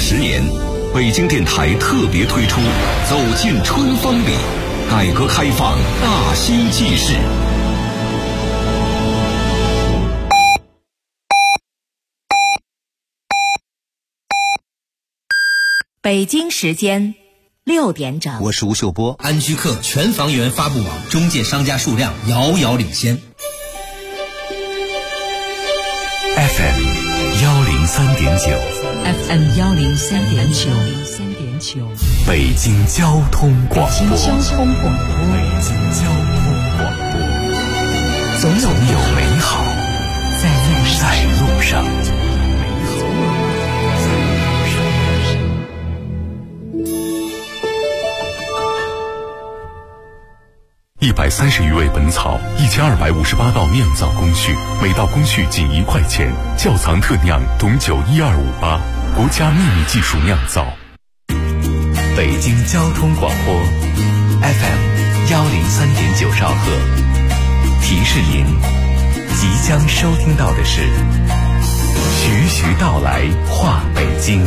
10年，北京电台特别推出走进春风里，改革开放大新纪事。 北京时间6点整， 我是吴秀波。 安居客全房源发布网中介商家数量遥遥领先。 FM 103.9 FM 103.9， 北京交通广播。 北京交通广播，总有美好在路上。 130余味本草，1258道酿造工序，每道工序仅1块钱。窖藏特酿董酒12588，国家秘密技术酿造。北京交通广播 FM 103.9兆赫。提示您，即将收听到的是徐徐道来话北京。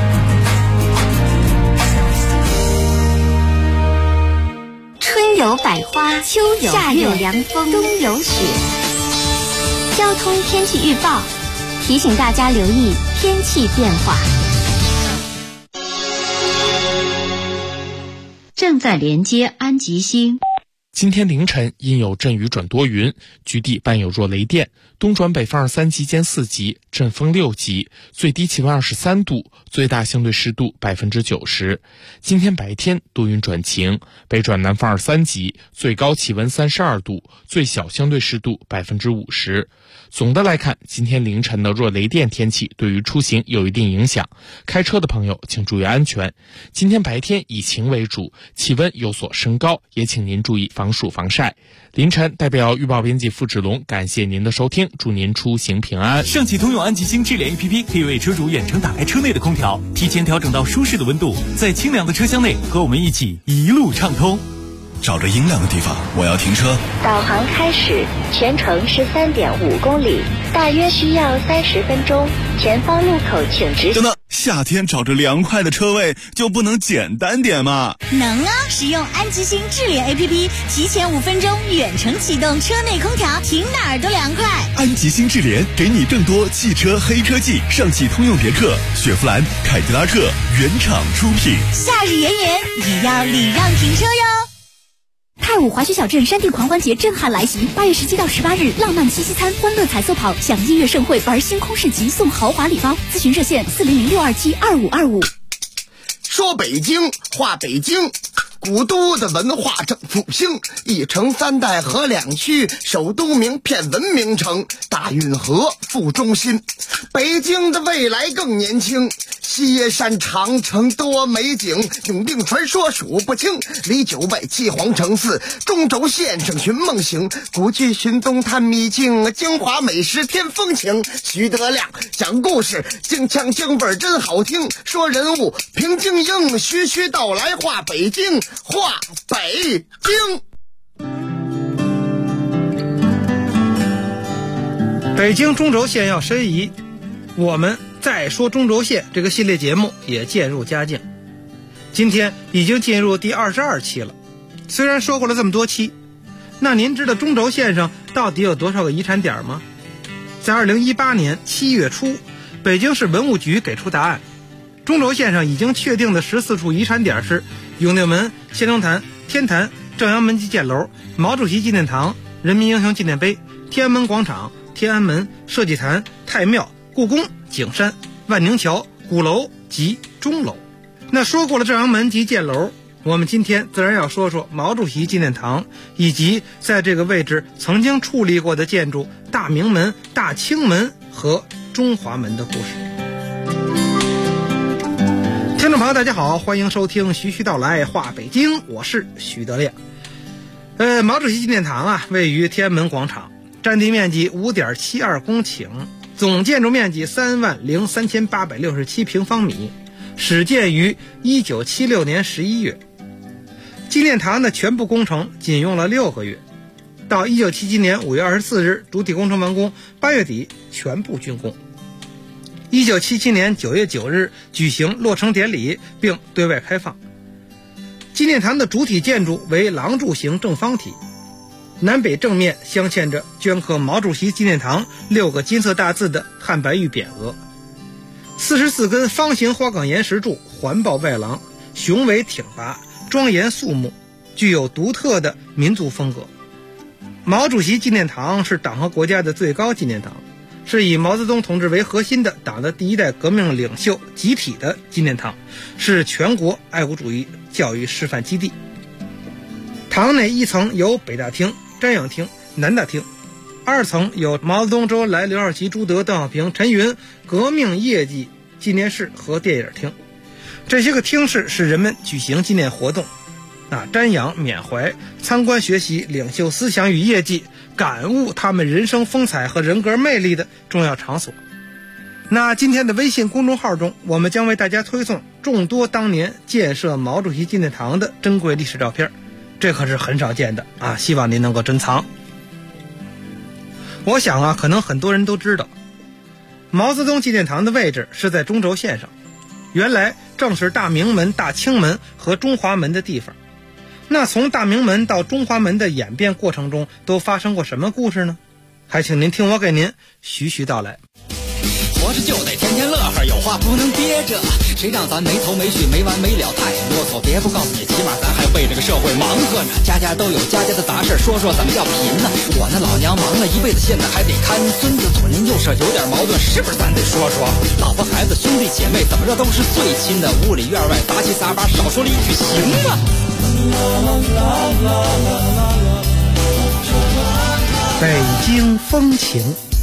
春有百花，秋有夏有凉风，冬有雪。交通天气预报提醒大家留意天气变化。 正在连接安吉星。 今天凌晨阴有阵雨转多云，局地伴有弱雷电，东转北风2、3级间4级，阵风6级，最低气温23度，最大相对湿度90%。今天白天多云转晴，北转南风2、3级，最高气温32度，最小相对湿度50%。总的来看，今天凌晨的弱雷电天气对于出行有一定影响，开车的朋友请注意安全。今天白天以晴为主，气温有所升高，也请您注意防暑防晒。凌晨代表预报编辑付志龙感谢您的收听，祝您出行平安。 上汽通用安吉星智联 APP 可以为车主远程打开车内的空调，提前调整到舒适的温度，在清凉的车厢内和我们一起一路畅通。 找着阴凉的地方，我要停车。 导航开始，全程是3.5公里，大约需要30分钟。前方路口请直。 等等，夏天找着凉快的车位就不能简单点吗？ 能啊！使用安吉星智联 APP， 提前5分钟远程启动车内空调，停哪儿都凉快。 安吉星智联给你更多汽车黑科技，上汽通用别克、雪佛兰、凯迪拉克原厂出品。 夏日炎炎，也要礼让停车哟。 太武滑雪小镇山地狂欢节震撼来袭，8月17到18日，浪漫七夕餐、欢乐彩色跑，享音乐盛会，玩星空市集，送豪华礼包。咨询热线400-627-2525。 说北京话北京，古都的文化正复兴，1城3代河2区，首都名片文明城，大运河副中心。北京的未来更年轻，西山长城多美景，永定传说数不清，离9外7皇城4，中轴线上寻梦行，古迹寻踪探秘境，京华美食添风情。徐德亮讲故事，京腔京味真好听，说人物评京英，徐徐道来话北京，话北京。 北京中轴线要申遗，我们再说中轴线这个系列节目也渐入佳境，今天已经进入第22期了。虽然说过了这么多期，那您知道中轴线上到底有多少个遗产点吗？在2018年7月初，北京市文物局给出答案，中轴线上已经确定的14处遗产点是永定门、先农坛、天坛、正阳门及箭楼、毛主席纪念堂、人民英雄纪念碑、天安门广场、天安门、社稷坛、太庙、故宫、景山、万宁桥、鼓楼及钟楼。那说过了正阳门及箭楼，我们今天自然要说说毛主席纪念堂以及在这个位置曾经矗立过的建筑大明门、大清门和中华门的故事。听众朋友大家好，欢迎收听徐徐道来话北京，我是徐德亮。毛主席纪念堂啊，位于天安门广场，占地面积 5.72 公顷，总建筑面积3万03867平方米，始建于1976年11月。纪念堂的全部工程仅用了6个月，到1977年5月24日主体工程完工，8月底全部竣工。 1977年9月9日举行落成典礼并对外开放。纪念堂的主体建筑为廊柱形正方体，南北正面镶嵌着镌刻毛主席纪念堂6个金色大字的汉白玉匾额，44根方形花岗岩石柱环抱外廊，雄伟挺拔，庄严肃穆，具有独特的民族风格。毛主席纪念堂是党和国家的最高纪念堂，是以毛泽东同志为核心的党的第一代革命领袖集体的纪念堂，是全国爱国主义教育示范基地。堂内一层有北大厅、瞻仰厅、南大厅，二层有毛泽东、周恩来、刘少奇、朱德、邓小平、陈云革命业绩纪念室和电影厅。这些个厅室是人们举行纪念活动瞻仰缅怀、参观学习领袖思想与业绩，感悟他们人生风采和人格魅力的重要场所。那今天的微信公众号中，我们将为大家推送众多当年建设毛主席纪念堂的珍贵历史照片，这可是很少见的希望您能够珍藏。我想可能很多人都知道，毛泽东纪念堂的位置是在中轴线上，原来正是大明门、大清门和中华门的地方。那从大明门到中华门的演变过程中都发生过什么故事呢？还请您听我给您徐徐道来。 活着就得天天乐呵，有话不能憋着，谁让咱没头没绪没完没了太啰嗦，别不告诉你，起码咱还为这个社会忙活着，家家都有家家的杂事，说说怎么叫贫呢？我那老娘忙了一辈子，现在还得看孙子，左邻右舍有点矛盾，是不是咱得说说？老婆孩子兄弟姐妹怎么着都是最亲的，屋里院外杂七杂八少说了一句行吗？ 北京风情。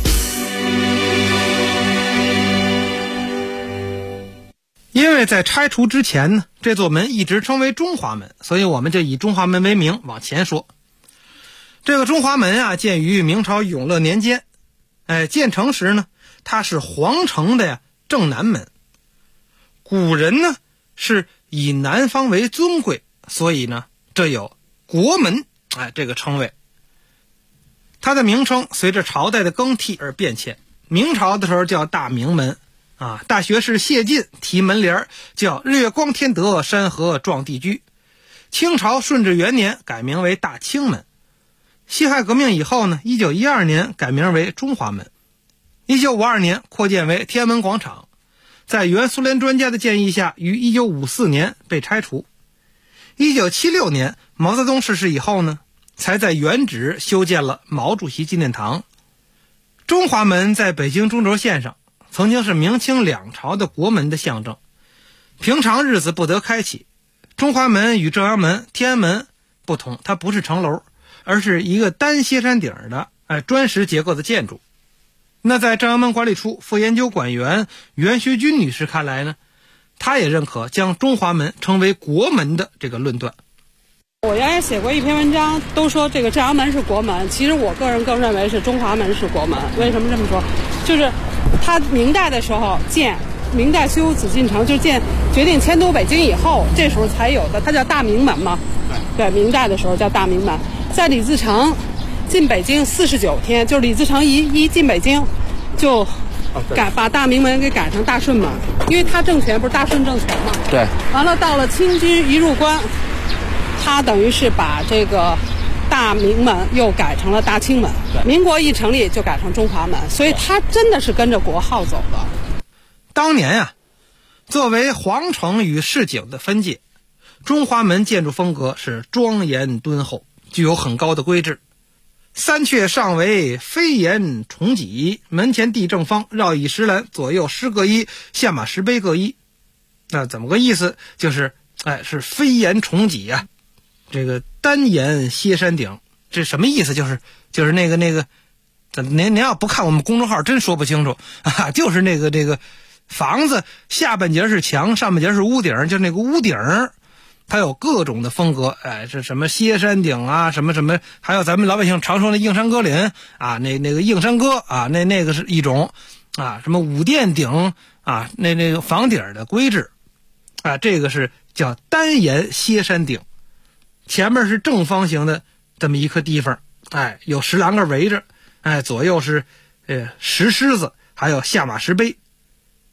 因为在拆除之前呢，这座门一直称为中华门，所以我们就以中华门为名往前说。这个中华门建于明朝永乐年间，建成时呢，它是皇城的正南门。古人呢是以南方为尊贵，所以呢这有国门这个称谓。它的名称随着朝代的更替而变迁，明朝的时候叫大明门大学士谢晋题门帘叫日月光天德，山河壮地居。清朝顺治元年改名为大清门。辛亥革命以后呢，1912年改名为中华门。1952年扩建为天安门广场，在原苏联专家的建议下，于1954年被拆除。1976年毛泽东逝世以后呢，才在原址修建了毛主席纪念堂。中华门在北京中轴线上曾经是明清两朝的国门的象征，平常日子不得开启。中华门与正阳门、天安门不同，它不是城楼，而是一个单歇山顶的砖石结构的建筑。那在正阳门管理处副研究馆员袁学军女士看来呢，她也认可将中华门称为国门的这个论断。 我原来写过一篇文章，都说这个正阳门是国门，其实我个人更认为是中华门是国门。为什么这么说？就是他明代的时候建，明代修紫禁城，就是决定迁都北京以后，这时候才有的，它叫大明门嘛。对，明代的时候叫大明门。在李自成进北京49天，就是李自成一进北京，就把大明门给改成大顺门，因为他政权不是大顺政权嘛。 对。 完了，到了清军一入关，他等于是把这个大明门又改成了大清门，民国一成立就改成中华门，所以他真的是跟着国号走的。 当年作为皇城与市井的分界，中华门建筑风格是庄严敦厚，具有很高的规制。三阙上围，飞檐重脊，门前地正方，绕以石栏，左右诗各一，下马石碑各一。那怎么个意思？就是是飞檐重脊这个单檐歇山顶，这什么意思？就是那个，您要不看我们公众号真说不清楚就是那个房子下半截是墙，上半截是屋顶，就是那个屋顶它有各种的风格，这什么歇山顶什么，还有咱们老百姓常说的映山歌林那个映山歌那个是一种什么五殿顶那个房顶的规制这个是叫单檐歇山顶。前面是正方形的这么一个地方，有石栏杆围着，左右是石狮子，还有下马石碑。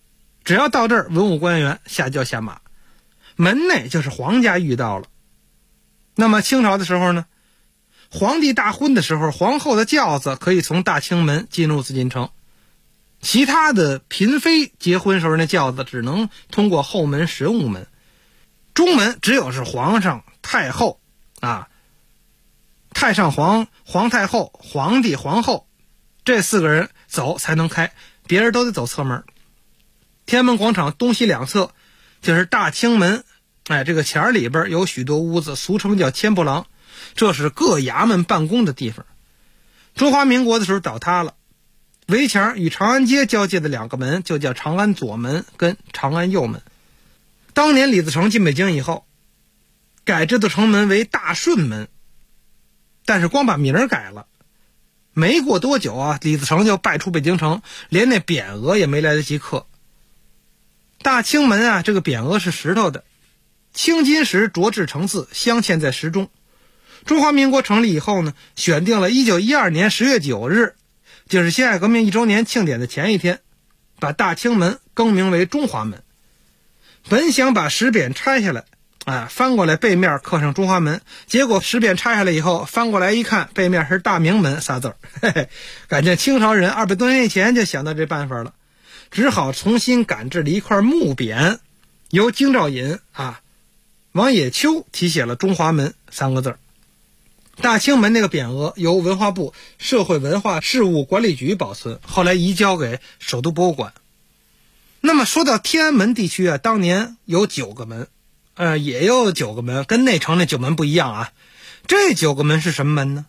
只要到这儿，文武官员下轿下马，门内就是皇家御道了。那么清朝的时候呢，皇帝大婚的时候，皇后的轿子可以从大清门进入紫禁城，其他的嫔妃结婚时候那轿子只能通过后门神武门，中门只有是皇上、太后啊、太上皇、皇太后、皇帝、皇后这4个人走才能开，别人都得走侧门。天安门广场东西两侧就是大清门，这个前里边有许多屋子，俗称叫千步廊，这是各衙门办公的地方。中华民国的时候倒塌了，围墙与长安街交界的2个门就叫长安左门跟长安右门。当年李自成进北京以后，改这座城门为大顺门，但是光把名儿改了，没过多久啊，李自成就败出北京城，连那匾额也没来得及刻。大清门啊，这个匾额是石头的，青金石琢制成字，镶嵌在石中。中华民国成立以后呢，选定了1912年10月9日，就是辛亥革命1周年庆典的前一天，把大清门更名为中华门。本想把石匾拆下来，翻过来背面刻上中华门，结果石匾拆下来以后，翻过来一看，背面是大明门仨字儿。感觉清朝人200多年以前就想到这办法了，只好重新赶制了一块木匾，由京兆尹王野秋题写了中华门3个字儿。大清门那个匾额由文化部社会文化事务管理局保存，后来移交给首都博物馆。那么说到天安门地区啊，当年有9个门，也有9个门，跟内城那9门不一样啊。这9个门是什么门呢？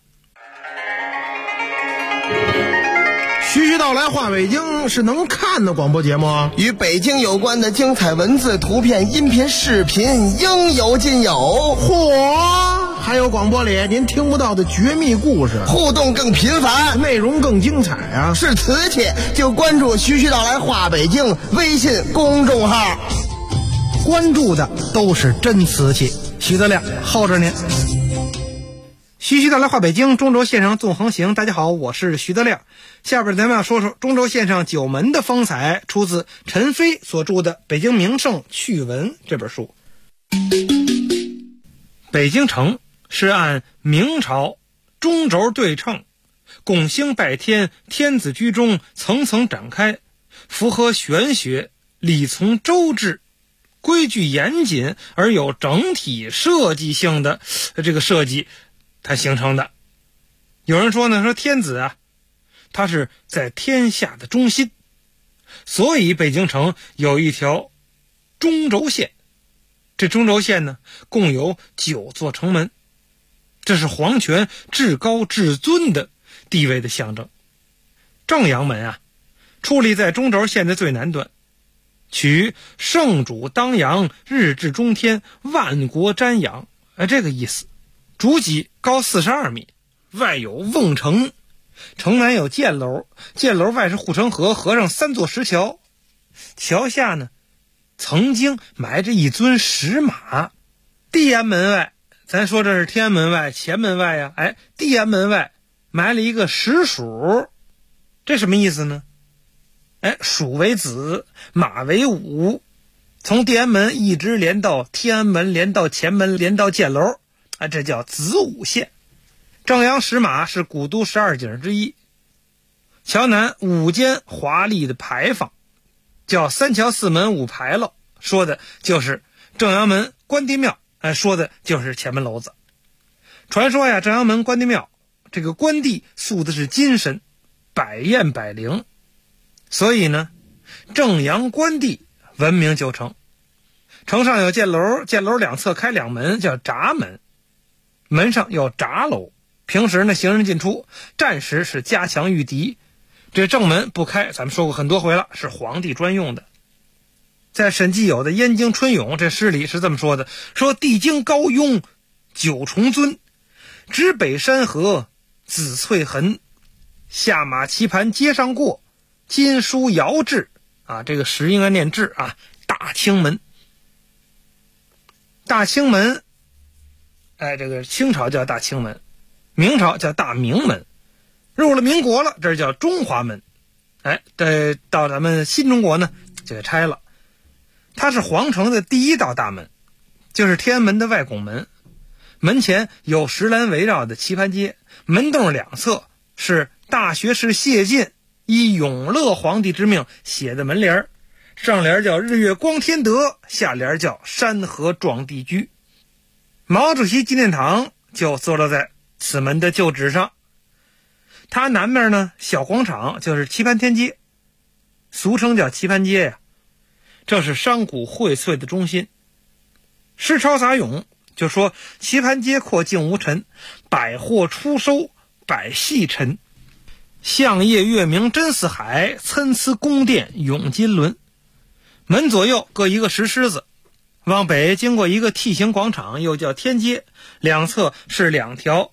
徐徐道来话北京是能看的广播节目啊， 与北京有关的精彩文字、图片、音频、视频应有尽有。 嚯！还有广播里您听不到的绝密故事， 互动更频繁， 内容更精彩啊！ 是瓷器就关注徐徐道来话北京微信公众号， 关注的都是真瓷器。徐德亮候着您。徐徐道来话北京，中轴线上纵横行。大家好，我是徐德亮。下边咱们要说说中轴线上9门的风采，出自陈飞所著的《北京名胜趣闻》这本书。北京城是按明朝中轴对称，拱星拜天，天子居中，层层展开，符合玄学，礼从周制，规矩严谨而有整体设计性的这个设计它形成的。有人说呢，说天子啊，他是在天下的中心，所以北京城有一条中轴线。这中轴线呢，共有9座城门，这是皇权至高至尊的地位的象征。正阳门啊，矗立在中轴线的最南端，取圣主当阳，日至中天，万国瞻仰，这个意思。主脊高42米，外有瓮城，城南有箭楼，箭楼外是护城河，河上3座石桥，桥下呢曾经埋着一尊石马。地安门外，咱说这是天安门外前门外呀，地安门外埋了一个石鼠，这什么意思呢？鼠为子，马为午，从地安门一直连到天安门，连到前门，连到箭楼，这叫子午线。正阳石马是古都12景之一。桥南5间华丽的牌坊，叫3桥4门5牌楼，说的就是正阳门关帝庙，说的就是前门楼子。传说呀，正阳门关帝庙这个关帝塑的是金身，百验百灵，所以呢正阳关帝闻名就城。城上有箭楼，箭楼2侧开2门，叫闸门，门上有闸楼，平时呢行人进出，战时是加强御敌。这正门不开，咱们说过很多回了，是皇帝专用的。在沈继友的《燕京春咏》这诗里是这么说的，说帝京高雍9重尊，指北山河紫翠痕，下马棋盘街上过，金书遥制这个诗应该念制大清门。大清门这个清朝叫大清门，明朝叫大明门，入了民国了，这叫中华门。到咱们新中国呢就给拆了， 它是皇城的第一道大门，就是天安门的外拱门。门前有石栏围绕的棋盘街，门洞两侧是大学士谢晋依永乐皇帝之命写的门帘，上联叫日月光天德，下联叫山河壮地居。毛主席纪念堂就坐落在此门的旧址上。它南面呢，小广场就是棋盘天街，俗称叫棋盘街呀。这是商贾荟萃的中心。诗抄杂咏就说棋盘街阔竟无尘，百货初收百戏尘，相业月明真似海，参差宫殿涌金轮。门左右各一个石狮子，往北经过一个梯形广场，又叫天街，两侧是两条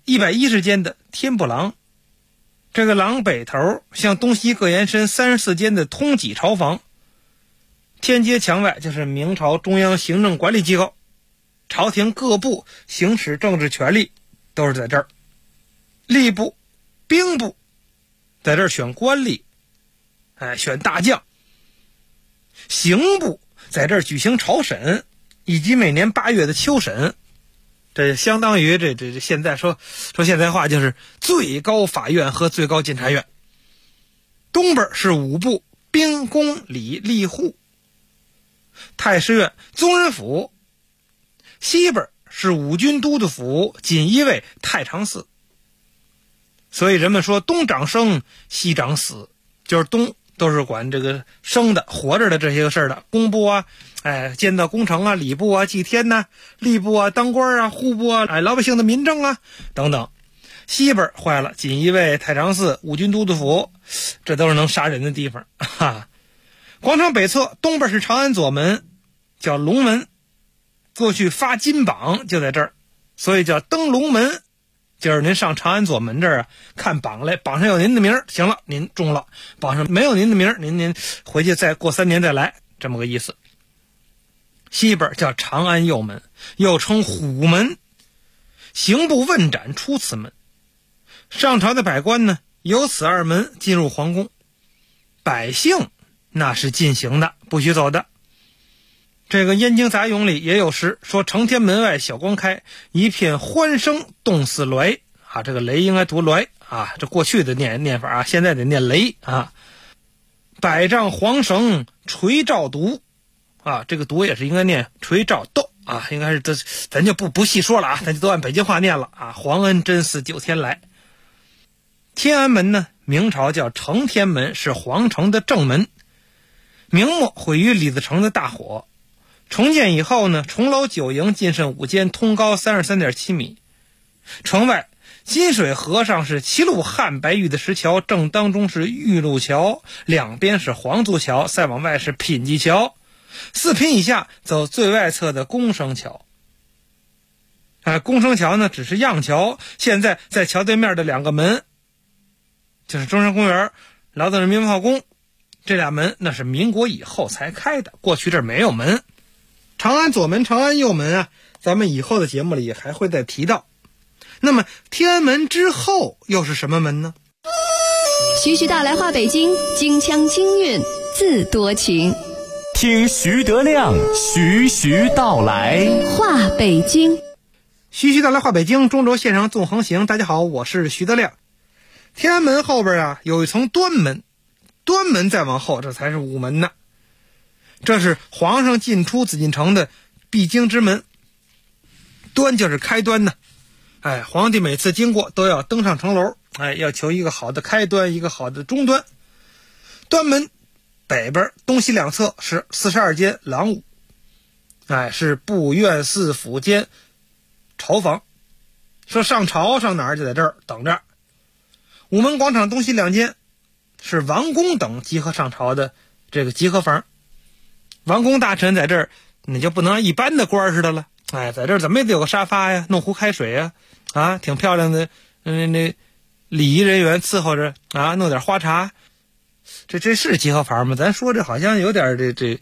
110间的天不廊。这个廊北头向东西各延伸34间的通脊朝房。天街墙外就是明朝中央行政管理机构，朝廷各部行使政治权力都是在这儿。吏部、兵部在这儿选官吏，选大将。刑部在这儿举行朝审，以及每年8月的秋审。这相当于这现在说现在话就是最高法院和最高检察院。东边是武部、兵、工、礼、吏、户。太师院、宗人府。西边是五军都督府、锦衣卫、太常寺。所以人们说东长生，西长死，就是东都是管这个生的活着的这些个事儿的，工部啊，建造工程啊，礼部啊，祭天呐，吏部啊，当官啊，户部啊，老百姓的民政啊等等。西边坏了，锦衣卫、太常寺、五军都督府，这都是能杀人的地方。广场北侧东边是长安左门，叫龙门，过去发金榜就在这儿，所以叫登龙门。就是您上长安左门这儿看榜来，榜上有您的名儿，行了，您中了；榜上没有您的名儿，您回去再过3年再来，这么个意思。西边叫长安右门，又称虎门，刑部问斩出此门。上朝的百官呢，由此2门进入皇宫，百姓那是进行的，不许走的。这个《燕京杂咏》里也有诗说：“承天门外晓光开，一片欢声动似雷。”这个雷应该读雷这过去的念法现在得念雷百丈黄绳垂照毒这个毒也是应该念垂照斗应该是这，咱就不细说了咱就都按北京话念了皇恩真似9天来。天安门呢，明朝叫承天门，是皇城的正门。明末毁于李自成的大火。重建以后呢，重楼9营，进深5间，通高33.7米。城外金水河上是7路汉白玉的石桥，正当中是玉路桥，两边是黄族桥，再往外是品级桥。4品以下走最外侧的公生桥。公生桥呢只是样桥，现在在桥对面的2个门，就是中山公园、劳动人民文化宫，这俩门那是民国以后才开的，过去这儿没有门。长安左门、长安右门咱们以后的节目里还会再提到。那么天安门之后又是什么门呢？ 徐徐道来话北京，京腔京韵自多情。 听徐德亮徐徐道来话北京。 徐徐道来话北京，中轴线上纵横行。大家好，我是徐德亮。天安门后边有一层端门，端门再往后这才是午门呢。这是皇上进出紫禁城的必经之门。端就是开端呢。皇帝每次经过都要登上城楼，要求一个好的开端，一个好的终端。端门北边东西两侧是42间廊屋，是部院司府监朝房。说上朝上哪儿就在这儿等着。午门广场东西2间是王公等集合上朝的这个集合房。王公大臣在这儿，你就不能像一般的官似的了。在这儿怎么也得有个沙发呀，弄壶开水呀，挺漂亮的，那礼仪人员伺候着弄点花茶。这是集合房吗？咱说这好像有点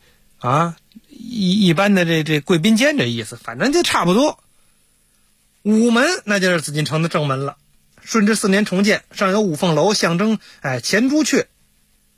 一般的这贵宾间这意思，反正就差不多。午门那就是紫禁城的正门了。顺治4年重建，上有5凤楼，象征前朱雀。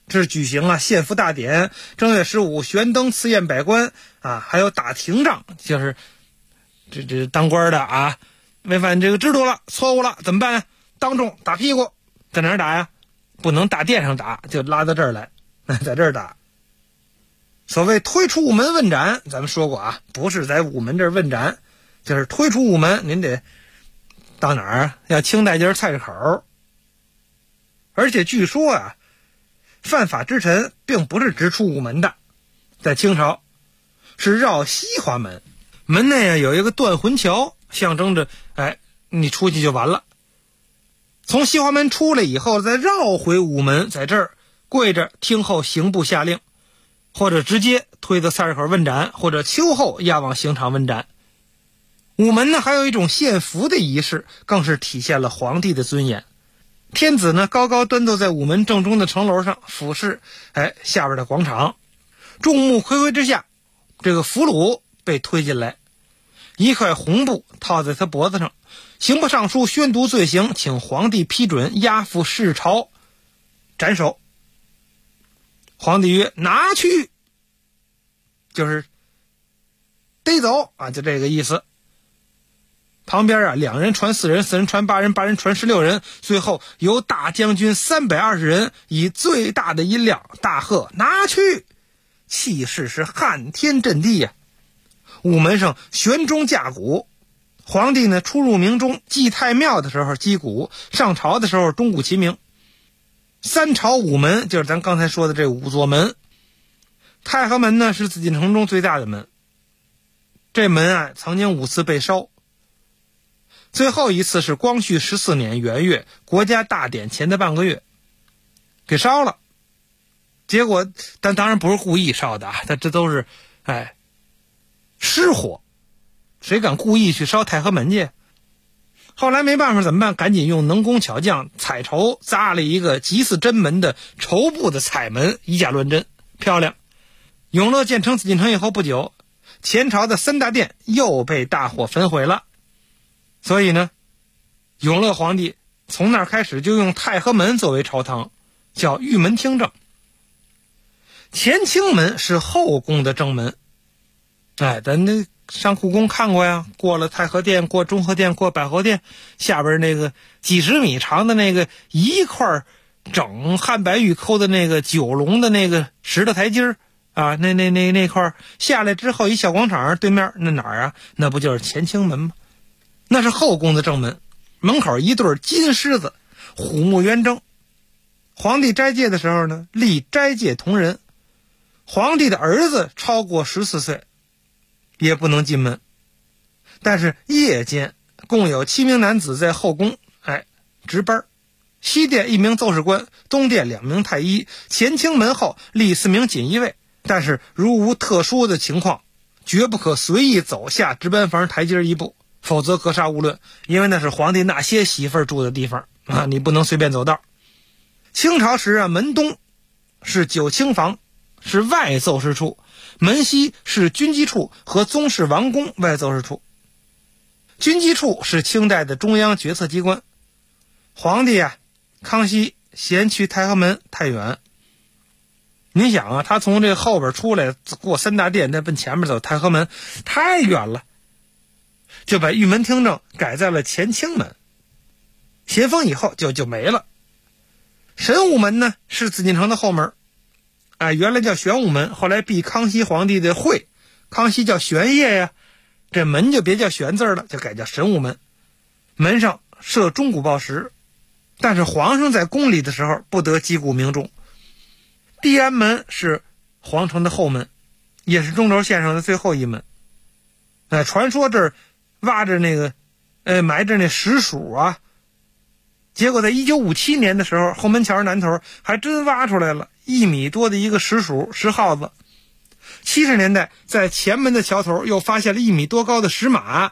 这是举行献俘大典，正月15悬灯赐宴百官还有打廷杖，就是这当官的违反这个制度了，错误了怎么办呀？当众打屁股。在哪儿打呀？不能大殿上打，就拉到这儿来，在这儿打。所谓推出午门问斩，咱们说过不是在午门这儿问斩，就是推出午门，您得到哪儿要清代就是菜市口。而且据说犯法之臣并不是直出午门的，在清朝是绕西华门，门内有一个断魂桥，象征着你出去就完了。从西华门出来以后，再绕回午门，在这儿跪着听候刑部下令，或者直接推到菜市口问斩，或者秋后押往刑场问斩。午门呢，还有一种献俘的仪式，更是体现了皇帝的尊严。天子呢，高高端坐在午门正中的城楼上，俯视下边的广场，众目睽睽之下，这个俘虏被推进来，一块红布套在他脖子上，刑部尚书宣读罪行，请皇帝批准押赴市朝斩首。皇帝曰：拿去，就是逮走就这个意思。旁边2人传4人，4人传8人，8人传16人，最后由大将军320人以最大的音量大喝：拿去！气势是撼天震地呀！午门上悬钟架鼓，皇帝呢出入明中，祭太庙的时候击鼓，上朝的时候钟鼓齐鸣。三朝午门就是咱刚才说的这5座门。太和门呢是紫禁城中最大的门，这门曾经5次被烧，最后一次是光绪14年元月国家大典前的半个月给烧了。结果但当然不是故意烧的但这都是失火，谁敢故意去烧太和门去？后来没办法怎么办？赶紧用能工巧匠彩绸扎了一个极似真门的绸布的彩门，以假乱真，漂亮。永乐建成紫禁城以后不久，前朝的3大殿又被大火焚毁了，所以呢，永乐皇帝从那儿开始就用太和门作为朝堂，叫御门听政。乾清门是后宫的正门，咱那上故宫看过呀，过了太和殿，过中和殿，过百合殿，下边那个几十米长的那个一块整汉白玉抠的那个9龙的那个石头台阶那块下来之后，一小广场对面那哪儿那不就是乾清门吗？那是后宫的正门，门口一对金狮子，虎目圆睁。皇帝斋戒的时候呢，立斋戒同人，皇帝的儿子超过14岁也不能进门。但是夜间共有7名男子在后宫值班，西殿1名奏事官，东殿2名太医，乾清门后立4名锦衣卫。但是如无特殊的情况，绝不可随意走下值班房台阶1步，否则格杀勿论，因为那是皇帝那些媳妇儿住的地方你不能随便走道。清朝时门东是9卿房，是外奏事处，门西是军机处和宗室王宫外奏事处。军机处是清代的中央决策机关。皇帝康熙嫌去太和门太远，您想他从这后边出来过3大殿，再奔前面走太和门太远了，就把御门听政改在了乾清门。咸丰以后就没了。神武门呢是紫禁城的后门，原来叫玄武门，后来避康熙皇帝的讳，康熙叫玄烨呀，这门就别叫玄字了，就改叫神武门。门上设钟鼓报时，但是皇上在宫里的时候不得击鼓鸣钟。地安门是皇城的后门，也是中轴线上的最后一门。传说这儿挖着那个埋着那石鼠结果在1957年的时候，后门桥南头还真挖出来了1米多的一个石鼠石耗子。70年代在前门的桥头又发现了1米多高的石马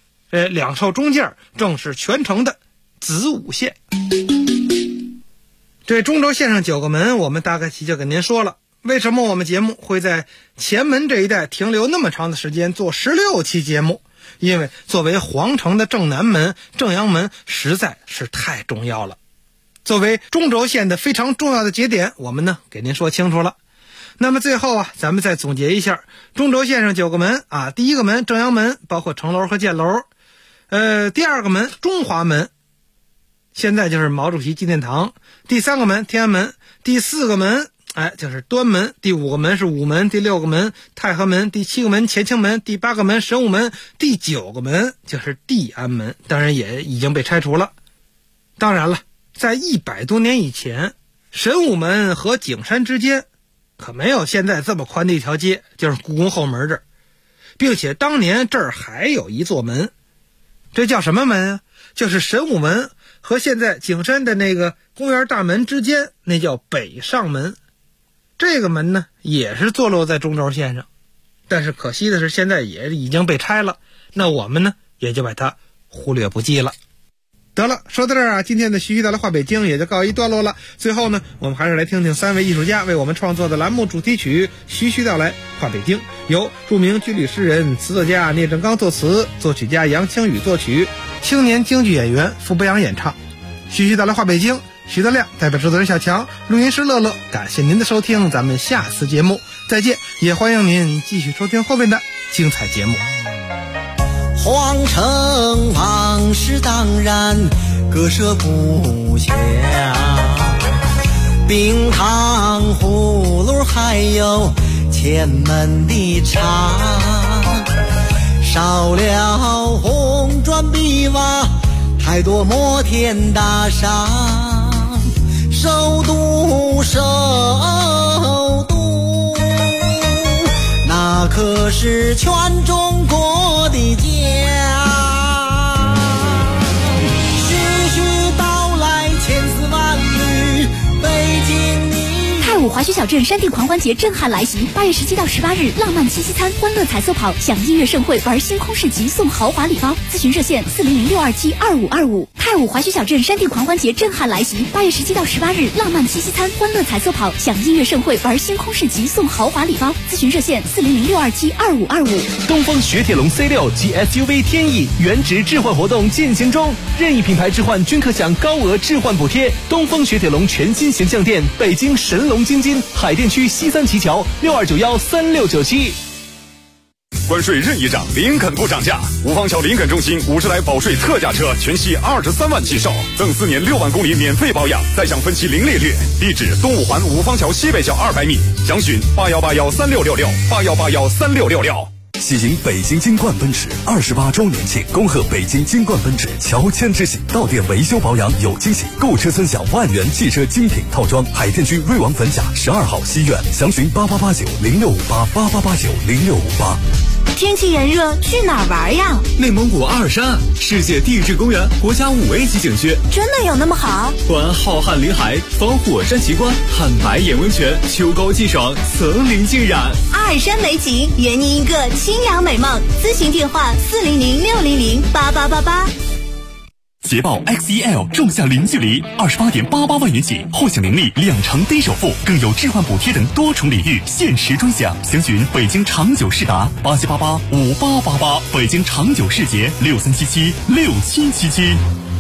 ，2兽中间正是全城的子午线。这中轴线上9个门我们大概就跟您说了。为什么我们节目会在前门这一带停留那么长的时间，做16期节目？因为作为皇城的正南门正阳门实在是太重要了。 作为中轴线的非常重要的节点，我们呢给您说清楚了。那么最后咱们再总结一下中轴线上9个门第一个门正阳门，包括城楼和箭楼。第二个门中华门，现在就是毛主席纪念堂。第3个门天安门。第4个门就是端门。第5个门是午门。第6个门太和门。第7个门乾清门。第8个门神武门。第9个门就是地安门，当然也已经被拆除了。当然了，在100多年以前，神武门和景山之间可没有现在这么宽的一条街，就是故宫后门这儿，并且当年这儿还有一座门，这叫什么门就是神武门和现在景山的那个公园大门之间，那叫北上门。这个门呢也是坐落在中轴线上，但是可惜的是现在也已经被拆了，那我们呢也就把它忽略不计了。得了，说到这儿今天的徐徐道来话北京也就告一段落了。最后呢，我们还是来听听3位艺术家为我们创作的栏目主题曲《徐徐道来话北京》，由著名军旅诗人、词作家聂正刚作词，作曲家杨清宇作曲，青年京剧演员傅博洋演唱。徐徐道来话北京，徐德亮代表制作人小强，录音师乐乐，感谢您的收听，咱们下次节目再见，也欢迎您继续收听后面的精彩节目。 皇城往事当然割舍不下，冰糖葫芦还有前门的茶，少了红砖碧瓦，太多摩天大厦，首都那可是全中国的家。徐徐道来千丝万缕，北京你。 太武滑雪小镇山地狂欢节震撼来袭，8月17到18日，浪漫七夕餐、欢乐彩色跑、享音乐盛会、玩星空市集、送豪华礼包。咨询热线40062722525。太武滑雪小镇山地狂欢节震撼来袭，8月17到18日，浪漫七夕餐、欢乐彩色跑、享音乐盛会、玩星空市集、送豪华礼包。咨询热线40062722525。 东风雪铁龙 C6 及 SUV 天翼原值置换活动进行中，任意品牌置换均可享高额置换补贴。东风雪铁龙全新形象店，北京神龙京津海淀区西三旗桥62913697。 关税任意涨，林肯不涨价。五方桥林肯中心50台保税特价车全系23万起售，赠4年6万公里免费保养，再享分期零利率。地址东五环五方桥西北角200米，详询81813666，81813666。 喜迎北京金冠奔驰28周年庆，恭贺北京金冠奔驰乔迁之喜，到店维修保养有惊喜，购车尊享万元汽车精品套装。海淀区瑞王坟甲12号西苑，详询88890658，88890658。 天气炎热，去哪儿玩呀？ 内蒙古阿尔山世界地质公园国家5A 级景区， 真的有那么好？ 观浩瀚林海，访火山奇观，看白眼温泉，秋高气爽，层林尽染。 阿尔山美景，圆你一个清凉美梦。咨询电话40060008888。 捷豹 XEL 重下零距离，28.88万元起，或享年利2成低首付，更有置换补贴等多重礼遇，限时专享。详询北京长久世达87885888，北京长久世捷63776777。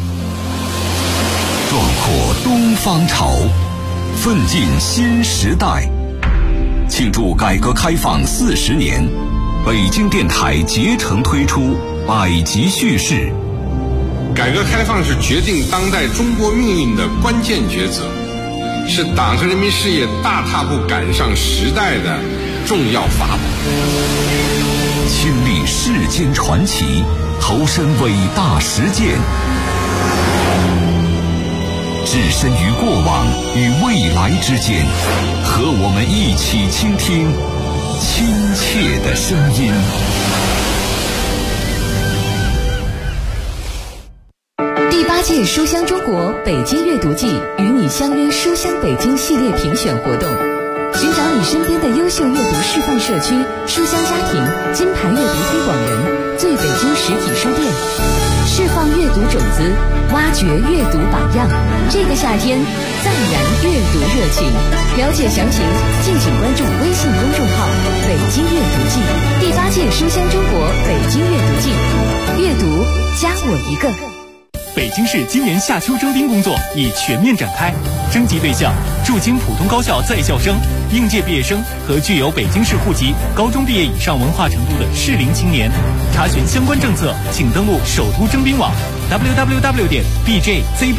壮阔东方潮，奋进新时代。庆祝改革开放40年，北京电台竭诚推出百集叙事。 改革开放是决定当代中国命运的关键抉择，是党和人民事业大踏步赶上时代的重要法宝。 亲历世间传奇，投身伟大实践，置身于过往与未来之间，和我们一起倾听亲切的声音。 第8届书香中国北京阅读季与你相约书香北京系列评选活动，寻找你身边的优秀阅读示范社区、书香家庭、金牌阅读推广人、最北京实体书店，释放阅读种子，挖掘阅读榜样。这个夏天，再燃阅读热情。了解详情，敬请关注微信公众号“北京阅读季”。第8届书香中国北京阅读季，阅读加我一个。 北京市今年夏秋征兵工作已全面展开，征集对象驻京普通高校在校生、应届毕业生和具有北京市户籍、高中毕业以上文化程度的适龄青年。查询相关政策，请登录首都征兵网 www.bjzb